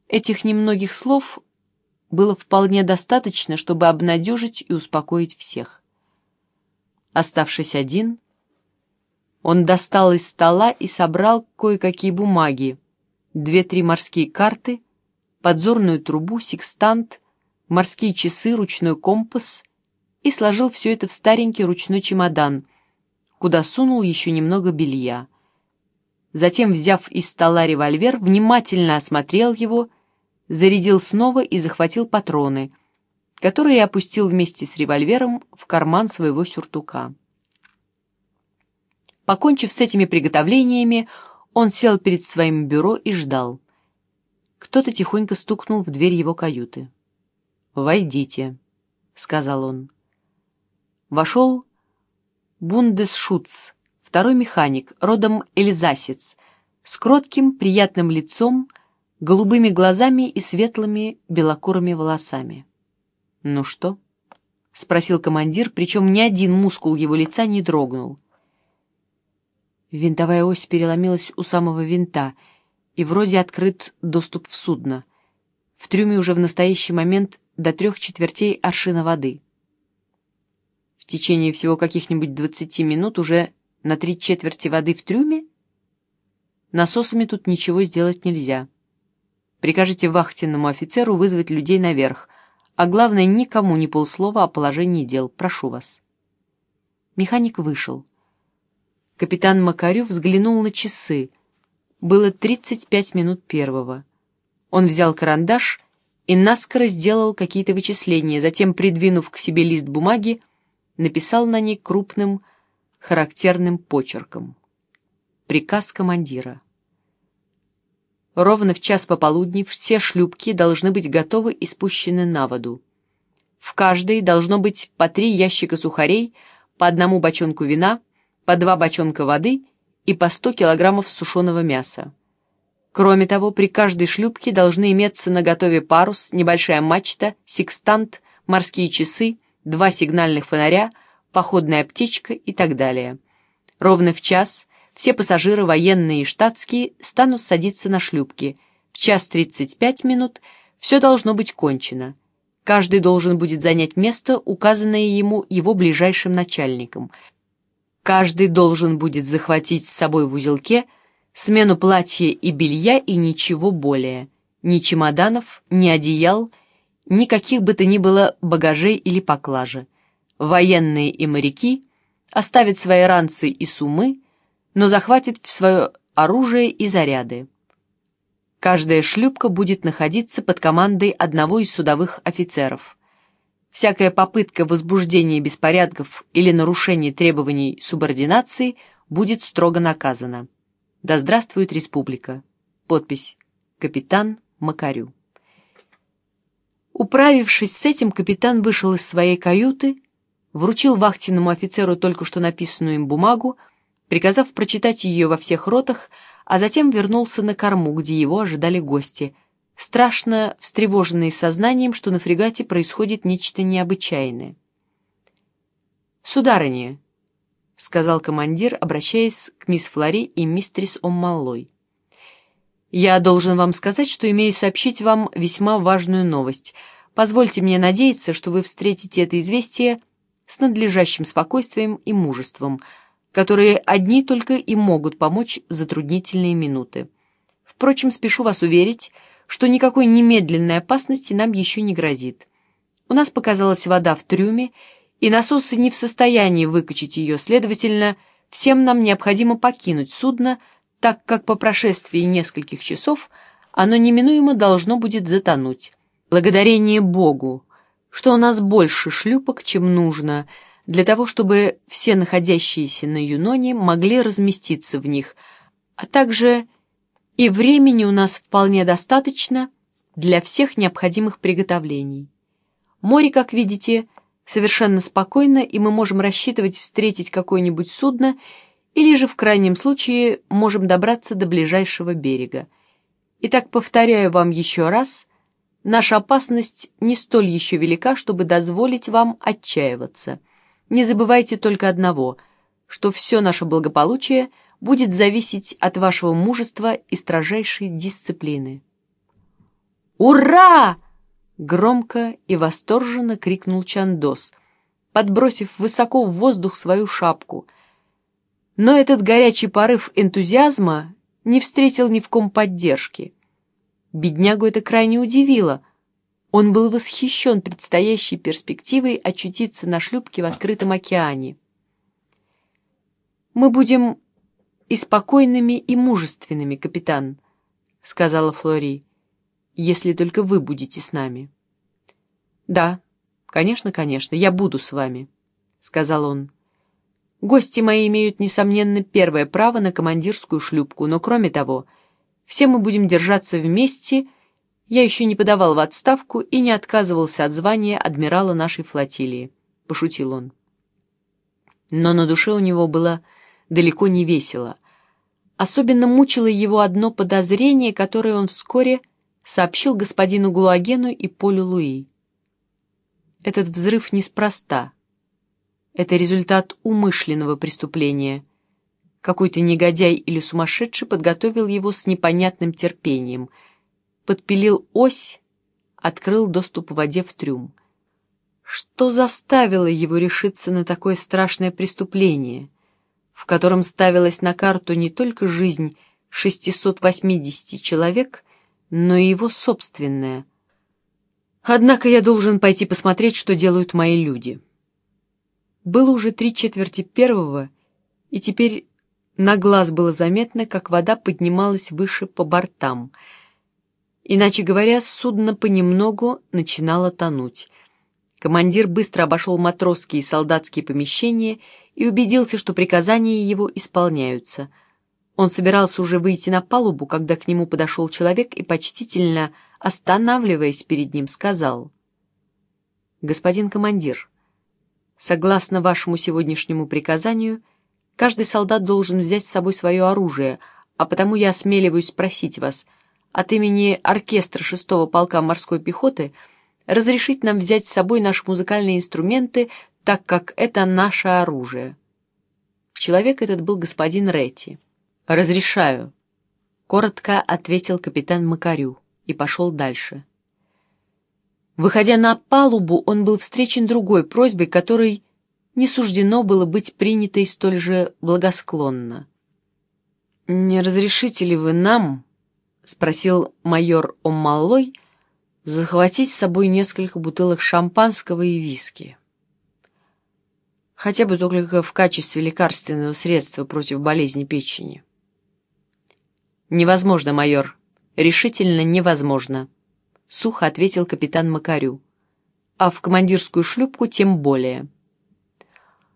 Этих немногих слов было вполне достаточно, чтобы обнадежить и успокоить всех. Оставшись один, он достал из стола и собрал кое-какие бумаги, 2-3 морские карты, подзорную трубу, секстант, морские часы, ручной компас и сложил все это в старенький ручной чемодан, куда сунул еще немного белья. Затем, взяв из стола револьвер, внимательно осмотрел его, зарядил снова и захватил патроны, которые опустил вместе с револьвером в карман своего сюртука. Покончив с этими приготовлениями, он сел перед своим бюро и ждал. Кто-то тихонько стукнул в дверь его каюты. «Войдите», — сказал он. Вошел Бундесшутц, второй механик, родом эльзасец, с кротким, приятным лицом, голубыми глазами и светлыми белокурыми волосами. «Ну что?» — спросил командир, причем ни один мускул его лица не дрогнул. Винтовая ось переломилась у самого винта, и вроде открыт доступ в судно. В трюме уже в настоящий момент до 3/4 аршина воды. В течение всего каких-нибудь 20 минут уже на 3/4 воды в трюме? Насосами тут ничего сделать нельзя. Прикажите вахтенному офицеру вызвать людей наверх, а главное, никому ни полслова о положении дел. Прошу вас. Механик вышел. Капитан Макарю взглянул на часы. Было 35 минут первого. Он взял карандаш и наскоро сделал какие-то вычисления, затем, придвинув к себе лист бумаги, написал на ней крупным, характерным почерком. Приказ командира. Ровно в 1:00 пополудни все шлюпки должны быть готовы и спущены на воду. В каждой должно быть по 3 ящика сухарей, по 1 бочонку вина, по 2 бочонка воды и по 100 килограммов сушеного мяса. Кроме того, при каждой шлюпке должны иметься наготове парус, небольшая мачта, секстант, морские часы, 2 сигнальных фонаря, походная аптечка и так далее. Ровно в 1:00 все пассажиры, военные и штатские, станут садиться на шлюпки. В 1:35 все должно быть кончено. Каждый должен будет занять место, указанное ему его ближайшим начальником. Каждый должен будет захватить с собой в узелке смену платья и белья и ничего более. Ни чемоданов, ни одеял, никаких бы то ни было багажей или поклажи. Военные и моряки оставят свои ранцы и суммы, но захватят в свое оружие и заряды. Каждая шлюпка будет находиться под командой одного из судовых офицеров. Всякая попытка возбуждения беспорядков или нарушения требований субординации будет строго наказана. Да здравствует республика. Подпись: капитан Макарю. Управившись с этим, капитан вышел из своей каюты, вручил вахтенному офицеру только что написанную им бумагу, приказав прочитать ее во всех ротах, а затем вернулся на корму, где его ожидали гости, страшно встревоженные сознанием, что на фрегате происходит нечто необычайное. «Сударыня», — сказал командир, обращаясь к мисс Флори и мистерис О'Маллой, — «я должен вам сказать, что имею сообщить вам весьма важную новость. Позвольте мне надеяться, что вы встретите это известие с надлежащим спокойствием и мужеством, которые одни только и могут помочь в затруднительные минуты. Впрочем, спешу вас уверить, что никакой немедленной опасности нам еще не грозит. У нас показалась вода в трюме, и насосы не в состоянии выкачать ее, следовательно, всем нам необходимо покинуть судно, так как по прошествии нескольких часов оно неминуемо должно будет затонуть. Благодарение Богу, что у нас больше шлюпок, чем нужно, для того, чтобы все находящиеся на Юноне могли разместиться в них, а также и времени у нас вполне достаточно для всех необходимых приготовлений. Море, как видите, совершенно спокойно, и мы можем рассчитывать встретить какое-нибудь судно, или же в крайнем случае можем добраться до ближайшего берега. Итак, повторяю вам еще раз, наша опасность не столь еще велика, чтобы дозволить вам отчаиваться. Не забывайте только одного, что все наше благополучие будет зависеть от вашего мужества и строжайшей дисциплины. «Ура!» — громко и восторженно крикнул Чандос, подбросив высоко в воздух свою шапку. Но этот горячий порыв энтузиазма не встретил ни в ком поддержки. Беднягу это крайне удивило. Он был восхищен предстоящей перспективой очутиться на шлюпке в открытом океане. «Мы будем и спокойными, и мужественными, капитан», — сказала Флори, — «если только вы будете с нами». «Да, конечно, я буду с вами», — сказал он. «Гости мои имеют, несомненно, первое право на командирскую шлюпку, но, кроме того, все мы будем держаться вместе. Я еще не подавал в отставку и не отказывался от звания адмирала нашей флотилии», — пошутил он. Но на душе у него было далеко не весело. Особенно мучило его одно подозрение, которое он вскоре сообщил господину Глуагену и Полю Луи. Этот взрыв неспроста. Это результат умышленного преступления. Какой-то негодяй или сумасшедший подготовил его с непонятным терпением, подпилил ось, открыл доступ в воде в трюм. Что заставило его решиться на такое страшное преступление, в котором ставилась на карту не только жизнь 680 человек, но и его собственная? Однако я должен пойти посмотреть, что делают мои люди. Было уже 1:03, и теперь на глаз было заметно, как вода поднималась выше по бортам. Иначе говоря, судно понемногу начинало тонуть. Командир быстро обошел матросские и солдатские помещения и убедился, что приказания его исполняются. Он собирался уже выйти на палубу, когда к нему подошел человек и, почтительно останавливаясь перед ним, сказал: «Господин командир, согласно вашему сегодняшнему приказанию, каждый солдат должен взять с собой свое оружие, а потому я осмеливаюсь просить вас от имени оркестра 6-го полка морской пехоты разрешить нам взять с собой наши музыкальные инструменты, так как это наше оружие». Человек этот был господин Ретти. «Разрешаю», — коротко ответил капитан Макарю и пошел дальше. Выходя на палубу, он был встречен другой просьбой, которой не суждено было быть принятой столь же благосклонно. «Не разрешите ли вы нам, — спросил майор Оммаллой, — захватить с собой несколько бутылок шампанского и виски? Хотя бы только в качестве лекарственного средства против болезни печени». «Невозможно, майор, решительно невозможно», — сухо ответил капитан Макарю. «А в командирскую шлюпку тем более».